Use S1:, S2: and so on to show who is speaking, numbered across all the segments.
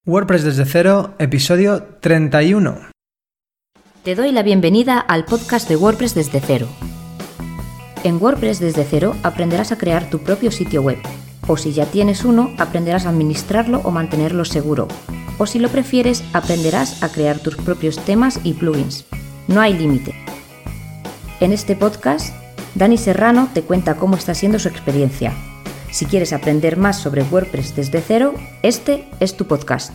S1: WordPress desde cero, episodio 31.
S2: Te doy la bienvenida al podcast de WordPress desde cero. En WordPress desde cero aprenderás a crear tu propio sitio web, o si ya tienes uno, aprenderás a administrarlo o mantenerlo seguro, o si lo prefieres, aprenderás a crear tus propios temas y plugins. No hay límite. En este podcast, Dani Serrano te cuenta cómo está siendo su experiencia. Si quieres aprender más sobre WordPress desde cero, este es tu podcast.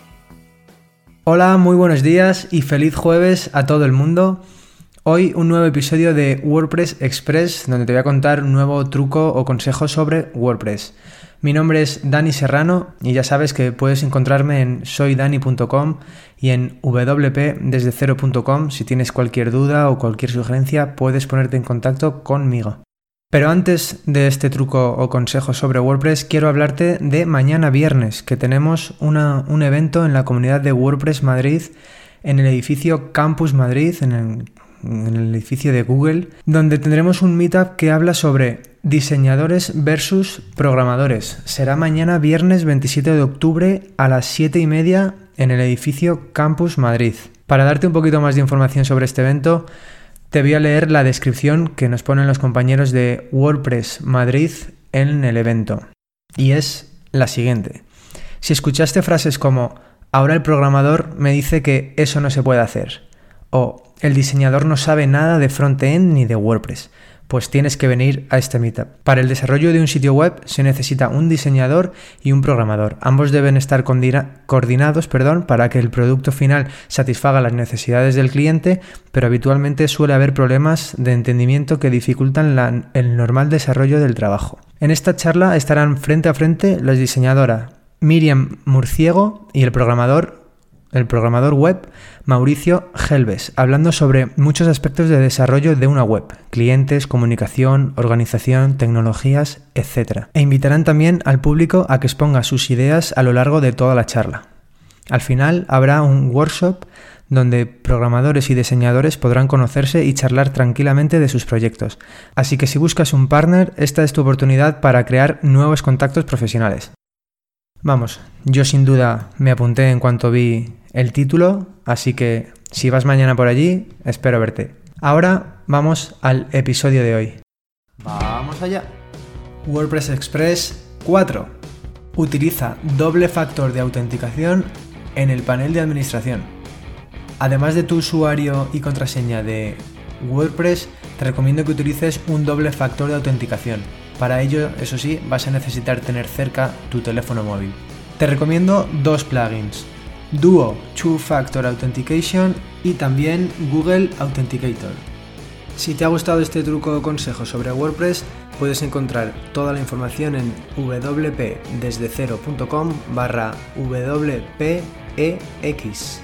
S1: Hola, muy buenos días y feliz jueves a todo el mundo. Hoy un nuevo episodio de WordPress Express, donde te voy a contar un nuevo truco o consejo sobre WordPress. Mi nombre es Dani Serrano y ya sabes que puedes encontrarme en soydani.com y en wpdesdecero.com. Si tienes cualquier duda o cualquier sugerencia, puedes ponerte en contacto conmigo. Pero antes de este truco o consejo sobre WordPress, quiero hablarte de mañana viernes, que tenemos un evento en la comunidad de WordPress Madrid, en el edificio Campus Madrid, en el edificio de Google, donde tendremos un meetup que habla sobre diseñadores versus programadores. Será mañana viernes 27 de octubre a las 7:30 en el edificio Campus Madrid. Para darte un poquito más de información sobre este evento, te voy a leer la descripción que nos ponen los compañeros de WordPress Madrid en el evento. Y es la siguiente. Si escuchaste frases como "ahora el programador me dice que eso no se puede hacer" o "el diseñador no sabe nada de frontend ni de WordPress", pues tienes que venir a este meetup. Para el desarrollo de un sitio web se necesita un diseñador y un programador. Ambos deben estar coordinados para que el producto final satisfaga las necesidades del cliente, pero habitualmente suele haber problemas de entendimiento que dificultan el normal desarrollo del trabajo. En esta charla estarán frente a frente la diseñadora Miriam Murciego y el programador web Mauricio Gelbes, hablando sobre muchos aspectos de desarrollo de una web: clientes, comunicación, organización, tecnologías, etc. E invitarán también al público a que exponga sus ideas a lo largo de toda la charla. Al final habrá un workshop donde programadores y diseñadores podrán conocerse y charlar tranquilamente de sus proyectos. Así que si buscas un partner, esta es tu oportunidad para crear nuevos contactos profesionales. Vamos, yo sin duda me apunté en cuanto vi el título, así que si vas mañana por allí, espero verte. Ahora vamos al episodio de hoy. ¡Vamos allá! WordPress Express 4. Utiliza doble factor de autenticación en el panel de administración. Además de tu usuario y contraseña de WordPress, te recomiendo que utilices un doble factor de autenticación. Para ello, eso sí, vas a necesitar tener cerca tu teléfono móvil. Te recomiendo dos plugins: Duo Two Factor Authentication y también Google Authenticator. Si te ha gustado este truco o consejo sobre WordPress, puedes encontrar toda la información en wpdesdecero.com/wpex.